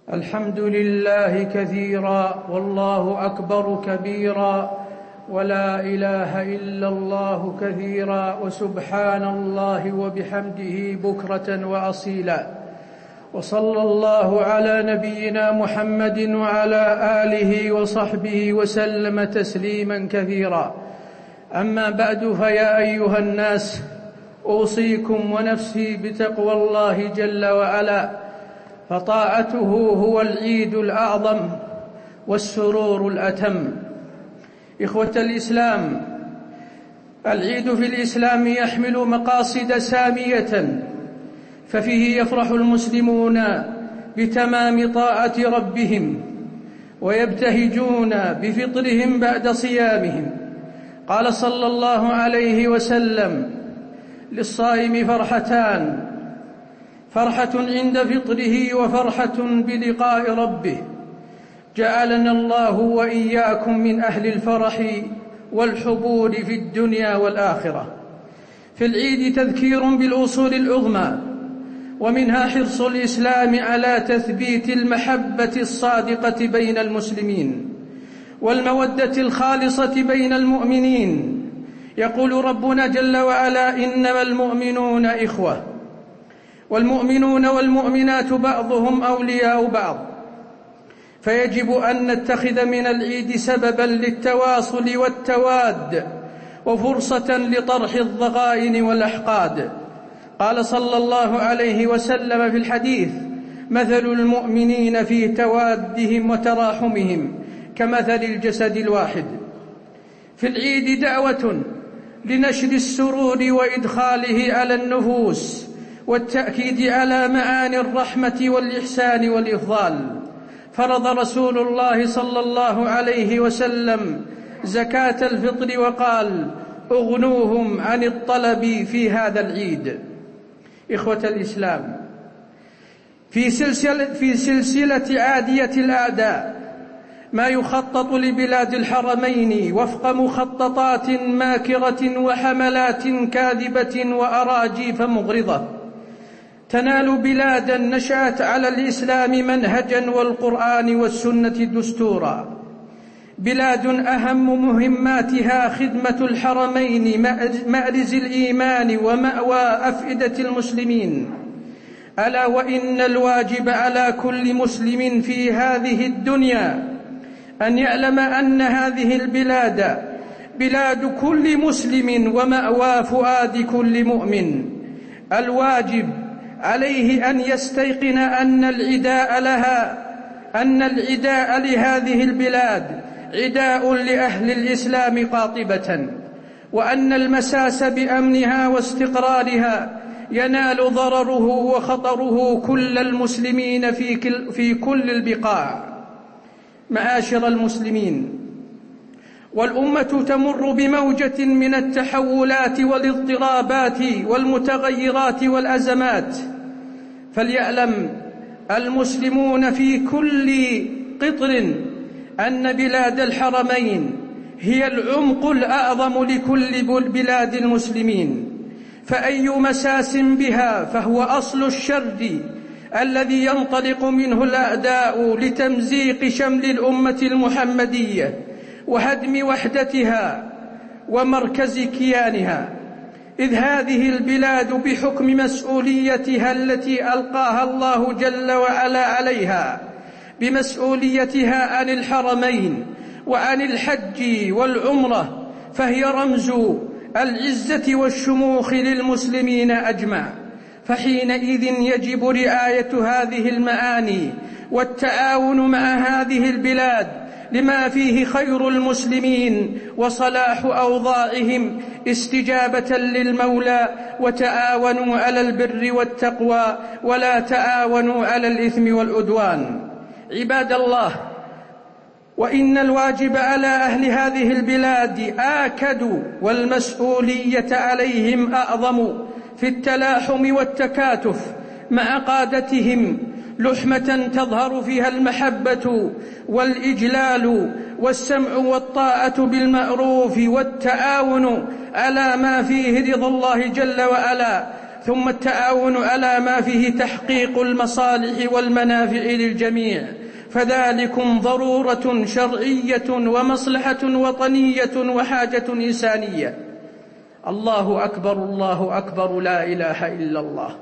الحمد لله كثيرا والله أكبر كبيرا ولا إله إلا الله كثيرا وسبحان الله وبحمده بكرة وأصيلا وصلى الله على نبينا محمد وعلى آله وصحبه وسلم تسليما كثيرا. أما بعد، فيا أيها الناس، أوصيكم ونفسي بتقوى الله جل وعلا، فطاعته هو العيد الأعظم والسرور الأتم. إخوة الإسلام، العيد في الإسلام يحمل مقاصد سامية، ففيه يفرح المسلمون بتمام طاعة ربهم ويبتهجون بفطرهم بعد صيامهم. قال صلى الله عليه وسلم: للصائم فرحتان، فرحة عند فطره وفرحة بلقاء ربه. جعلنا الله وإياكم من أهل الفرح والحبور في الدنيا والآخرة. في العيد تذكير بالأصول العظمى، ومنها حرص الإسلام على تثبيت المحبة الصادقة بين المسلمين والمودة الخالصة بين المؤمنين. يقول ربنا جل وعلا: إنما المؤمنون إخوة، والمؤمنون والمؤمنات بعضهم أولياء بعض. فيجب أن نتخذ من العيد سببا للتواصل والتواد وفرصة لطرح الضغائن والأحقاد. قال صلى الله عليه وسلم في الحديث: مثل المؤمنين في توادهم وتراحمهم كمثل الجسد الواحد. في العيد دعوة لنشر السرور وإدخاله على النفوس، والتأكيد على معاني الرحمة والإحسان والإفضال. فرض رسول الله صلى الله عليه وسلم زكاة الفطر وقال: اغنوهم عن الطلب في هذا العيد. إخوة الإسلام، في سلسلة عادية الأعداء ما يخطط لبلاد الحرمين وفق مخططات ماكرة وحملات كاذبة وأراجيف مغرضة تنال بلادا نشأت على الإسلام منهجا والقرآن والسنة دستورا، بلاد أهم مهماتها خدمة الحرمين مأرز الإيمان ومأوى أفئدة المسلمين. ألا وإن الواجب على كل مسلم في هذه الدنيا أن يعلم أن هذه البلاد بلاد كل مسلم ومأوى فؤاد كل مؤمن. الواجب عليه أن يستيقن أن العداء لهذه البلاد عداء لأهل الإسلام قاطبة، وأن المساس بأمنها واستقرارها ينال ضرره وخطره كل المسلمين في كل البقاع. معاشر المسلمين، والأمة تمر بموجة من التحولات والاضطرابات والمتغيرات والأزمات، فليعلم المسلمون في كل قطر أن بلاد الحرمين هي العمق الأعظم لكل بلاد المسلمين، فأي مساس بها فهو أصل الشر الذي ينطلق منه الأعداء لتمزيق شمل الأمة المحمدية وهدم وحدتها ومركز كيانها. إذ هذه البلاد بحكم مسؤوليتها التي ألقاها الله جل وعلا عليها، بمسؤوليتها عن الحرمين وعن الحج والعمرة، فهي رمز العزة والشموخ للمسلمين أجمع. فحينئذ يجب رعاية هذه المعاني والتعاون مع هذه البلاد لما فيه خير المسلمين وصلاح أوضاعهم، استجابة للمولى: وتعاونوا على البر والتقوى ولا تعاونوا على الإثم والعدوان. عباد الله، وإن الواجب على أهل هذه البلاد آكد، والمسؤولية عليهم أعظم في التلاحم والتكاتف مع قادتهم، لحمة تظهر فيها المحبة والإجلال والسمع والطاعة بالمعروف والتعاون على ما فيه رضا الله جل وعلا، ثم التعاون على ما فيه تحقيق المصالح والمنافع للجميع، فذلكم ضرورة شرعية ومصلحة وطنية وحاجة إنسانية. الله أكبر الله أكبر، لا إله إلا الله.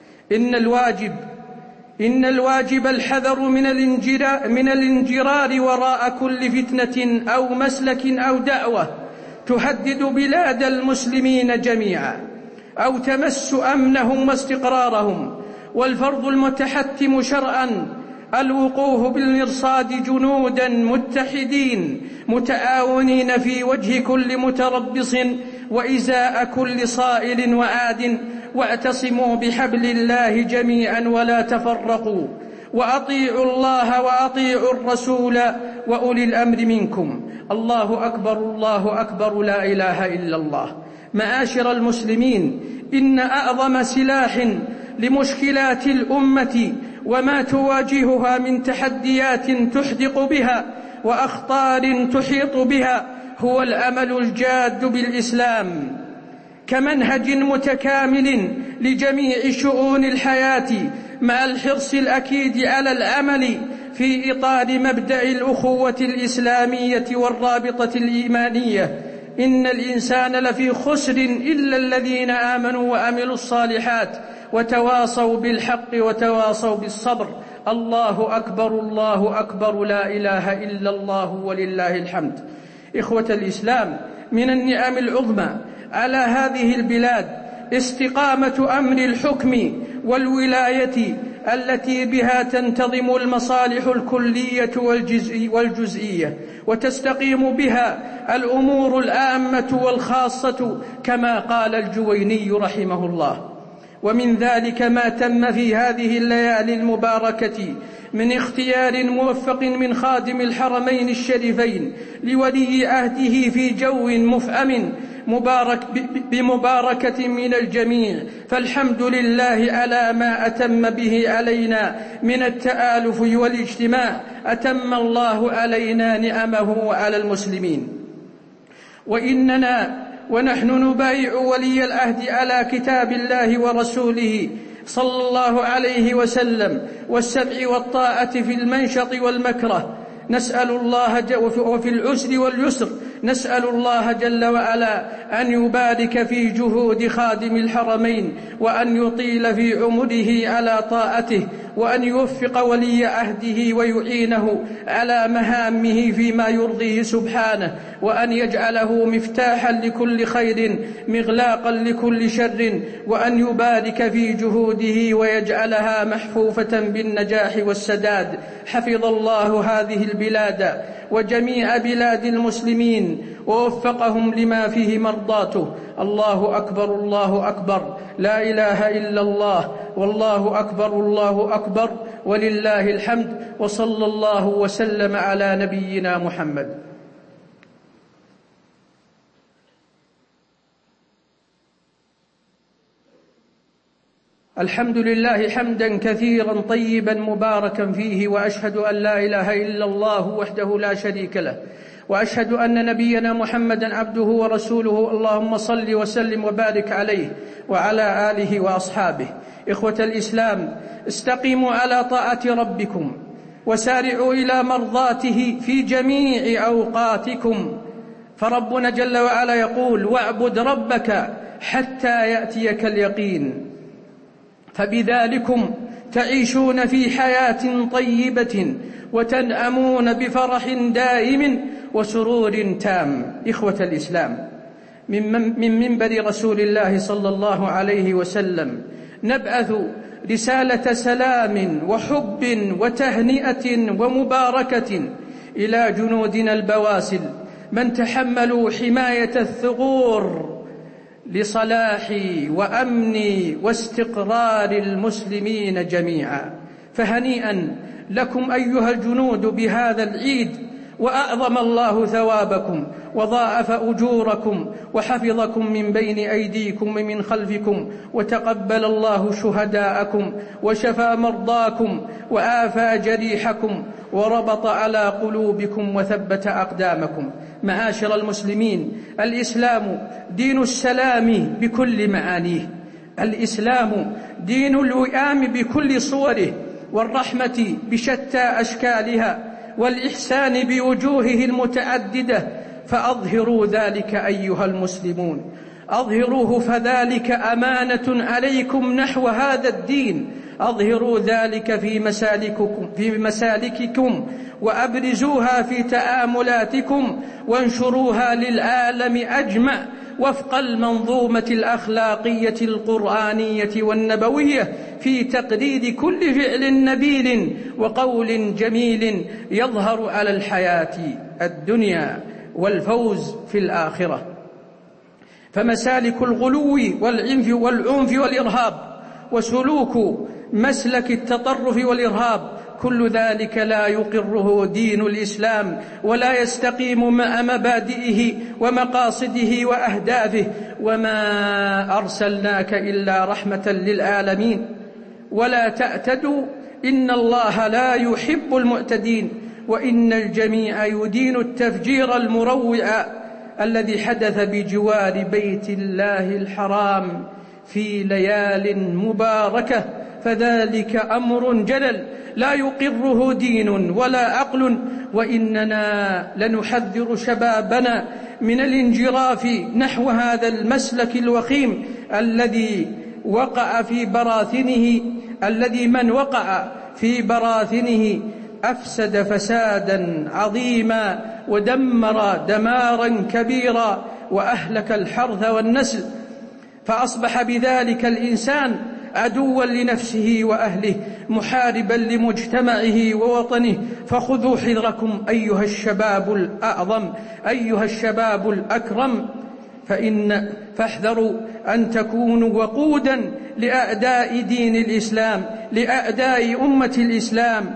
إن الواجب الحذر من الانجرار وراء كل فتنة أو مسلك أو دعوة تهدد بلاد المسلمين جميعا أو تمس أمنهم واستقرارهم. والفرض المتحتم شرعا الوقوف بالمرصاد جنودا متحدين متعاونين في وجه كل متربص وإزاء كل صائل وعاد، واعتصموا بحبل الله جميعا ولا تفرقوا، وأطيعوا الله وأطيعوا الرسول وأولي الأمر منكم. الله أكبر الله أكبر، لا إله إلا الله. معاشر المسلمين، إن أعظم سلاح لمشكلات الأمة وما تواجهها من تحديات تحدق بها وأخطار تحيط بها هو العمل الجاد بالإسلام كمنهج متكامل لجميع شؤون الحياة، مع الحرص الأكيد على العمل في إطار مبدأ الأخوة الإسلامية والرابطة الإيمانية. إن الإنسان لفي خسر إلا الذين آمنوا وعملوا الصالحات وتواصوا بالحق وتواصوا بالصبر. الله أكبر الله أكبر، لا إله إلا الله ولله الحمد. إخوة الإسلام، من النعم العظمى على هذه البلاد استقامة أمر الحكم والولاية التي بها تنتظم المصالح الكلية والجزئية، وتستقيم بها الأمور العامة والخاصة، كما قال الجويني رحمه الله. ومن ذلك ما تم في هذه الليالي المباركة من اختيار موفق من خادم الحرمين الشريفين لولي عهده في جو مفعم بمباركة من الجميع، فالحمد لله على ما أتم به علينا من التآلف والاجتماع. أتم الله علينا نعمه وعلى المسلمين. وإننا ونحن نبايع ولي العهد على كتاب الله ورسوله صلى الله عليه وسلم والسمع والطاعة في المنشط والمكره، نسأل الله وفي العسر واليسر نسأل الله جل وعلا أن يبارك في جهود خادم الحرمين، وأن يطيل في عمره على طاعته، وأن يوفق ولي عهده ويعينه على مهامه فيما يرضيه سبحانه، وأن يجعله مفتاحا لكل خير مغلاقا لكل شر، وأن يبارك في جهوده ويجعلها محفوفة بالنجاح والسداد. حفظ الله هذه البلاد وجميع بلاد المسلمين ووفقهم لما فيه مرضاته. الله أكبر الله أكبر، لا إله إلا الله، والله أكبر الله أكبر، ولله الحمد، وصلى الله وسلم على نبينا محمد. الحمد لله حمدا كثيرا طيبا مباركا فيه، وأشهد أن لا إله إلا الله وحده لا شريك له، وأشهد أن نبينا محمدا عبده ورسوله. اللهم صل وسلم وبارك عليه وعلى آله وأصحابه. إخوة الإسلام، استقيموا على طاعة ربكم وسارعوا إلى مرضاته في جميع أوقاتكم، فربنا جل وعلا يقول: واعبد ربك حتى يأتيك اليقين. فبذلكم تعيشون في حياة طيبة وتنعمون بفرح دائم وسرور تام. إخوة الإسلام، من منبر رسول الله صلى الله عليه وسلم نبعث رسالة سلام وحب وتهنئة ومباركة إلى جنودنا البواسل من تحملوا حماية الثغور لصلاح وأمن واستقرار المسلمين جميعا. فهنيئا لكم أيها الجنود بهذا العيد، وأعظم الله ثوابكم وضاعف أجوركم وحفظكم من بين أيديكم ومن خلفكم، وتقبل الله شهداءكم وشفى مرضاكم وآفى جريحكم وربط على قلوبكم وثبت أقدامكم. معاشر المسلمين، الإسلام دين السلام بكل معانيه، الإسلام دين الوئام بكل صوره، والرحمة بشتى أشكالها، والإحسان بوجوهه المتعددة، فأظهروا ذلك أيها المسلمون، أظهروه، فذلك أمانة عليكم نحو هذا الدين. أظهروا ذلك في مسالككم وأبرزوها في تآملاتكم، وانشروها للعالم أجمع وفق المنظومة الأخلاقية القرآنية والنبوية في تقدير كل فعل نبيل وقول جميل يظهر على الحياة الدنيا والفوز في الآخرة. فمسالك الغلو والعنف والإرهاب، وسلوك مسلك التطرف والإرهاب، كل ذلك لا يقره دين الإسلام، ولا يستقيم مع مبادئه ومقاصده وأهدافه. وما أرسلناك إلا رحمة للعالمين. ولا تعتدوا، إن الله لا يحب المعتدين. وإن الجميع يدين التفجير المروع الذي حدث بجوار بيت الله الحرام في ليال مباركة، فذلك أمر جلل لا يقره دين ولا عقل. وإننا لنحذر شبابنا من الانجراف نحو هذا المسلك الوخيم الذي من وقع في براثنه أفسد فسادا عظيما، ودمر دمارا كبيرا، وأهلك الحرث والنسل، فأصبح بذلك الإنسان عدوا لنفسه وأهله، محاربا لمجتمعه ووطنه. فخذوا حذركم أيها الشباب الأعظم، أيها الشباب الأكرم، فاحذروا أن تكونوا وقودا لأعداء دين الإسلام، لأعداء أمة الإسلام،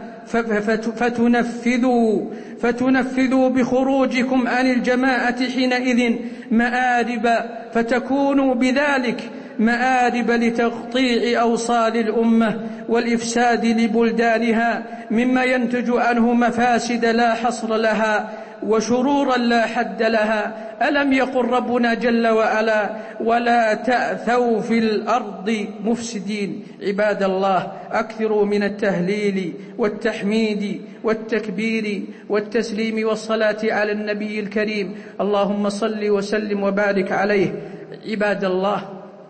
فتنفذوا بخروجكم عن الجماعة حينئذ مآرب، فتكونوا بذلك مآرب لتقطيع أوصال الأمة والإفساد لبلدانها، مما ينتج عنه مفاسد لا حصر لها وشرورا لا حد لها. ألم يقل ربنا جل وعلا: ولا تأثوا في الأرض مفسدين؟ عباد الله، أكثروا من التهليل والتحميد والتكبير والتسليم والصلاة على النبي الكريم، اللهم صل وسلم وبارك عليه. عباد الله،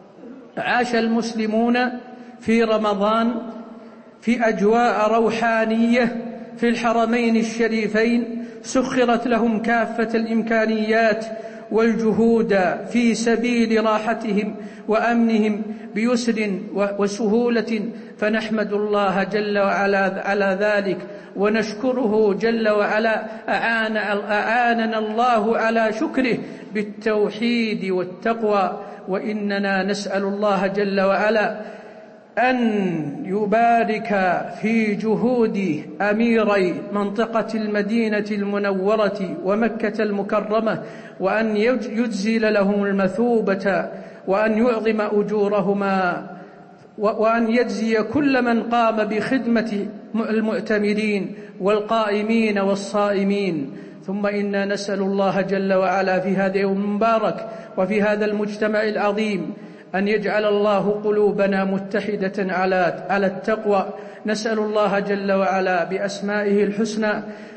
عاش المسلمون في رمضان في أجواء روحانية في الحرمين الشريفين، سخرت لهم كافة الإمكانيات والجهود في سبيل راحتهم وأمنهم بيسر وسهولة، فنحمد الله جل وعلا على ذلك، ونشكره جل وعلا. أعاننا الله على شكره بالتوحيد والتقوى، وإننا نسأل الله جل وعلا أن يبارك في جهود أميري منطقة المدينة المنورة ومكة المكرمة، وأن يجزل لهم المثوبة، وأن يعظم أجورهما، وأن يجزي كل من قام بخدمة المؤتمرين والقائمين والصائمين. ثم إنا نسأل الله جل وعلا في هذا اليوم المبارك وفي هذا المجتمع العظيم أن يجعل الله قلوبنا متحدة على التقوى. نسأل الله جل وعلا بأسمائه الحسنى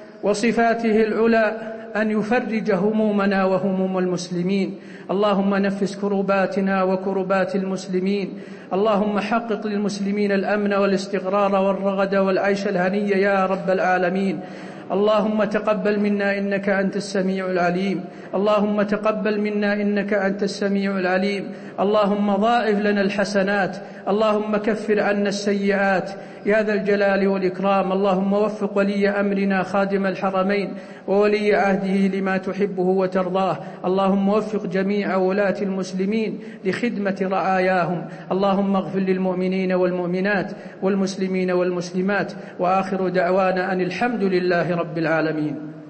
وصفاته العلى أن يفرج همومنا وهموم المسلمين. اللهم نفس كرباتنا وكربات المسلمين. اللهم حقق للمسلمين الأمن والاستقرار والرغد والعيش الهني يا رب العالمين. اللهم تقبل منا إنك أنت السميع العليم. اللهم تقبل منا إنك أنت السميع العليم. اللهم ضاعف لنا الحسنات، اللهم كفر عنا السيئات يا ذا الجلال والإكرام. اللهم وفق ولي أمرنا خادم الحرمين وولي عهده لما تحبه وترضاه. اللهم وفق جميع ولاة المسلمين لخدمة رعاياهم. اللهم اغفر للمؤمنين والمؤمنات والمسلمين والمسلمات، وآخر دعوانا أن الحمد لله رب العالمين.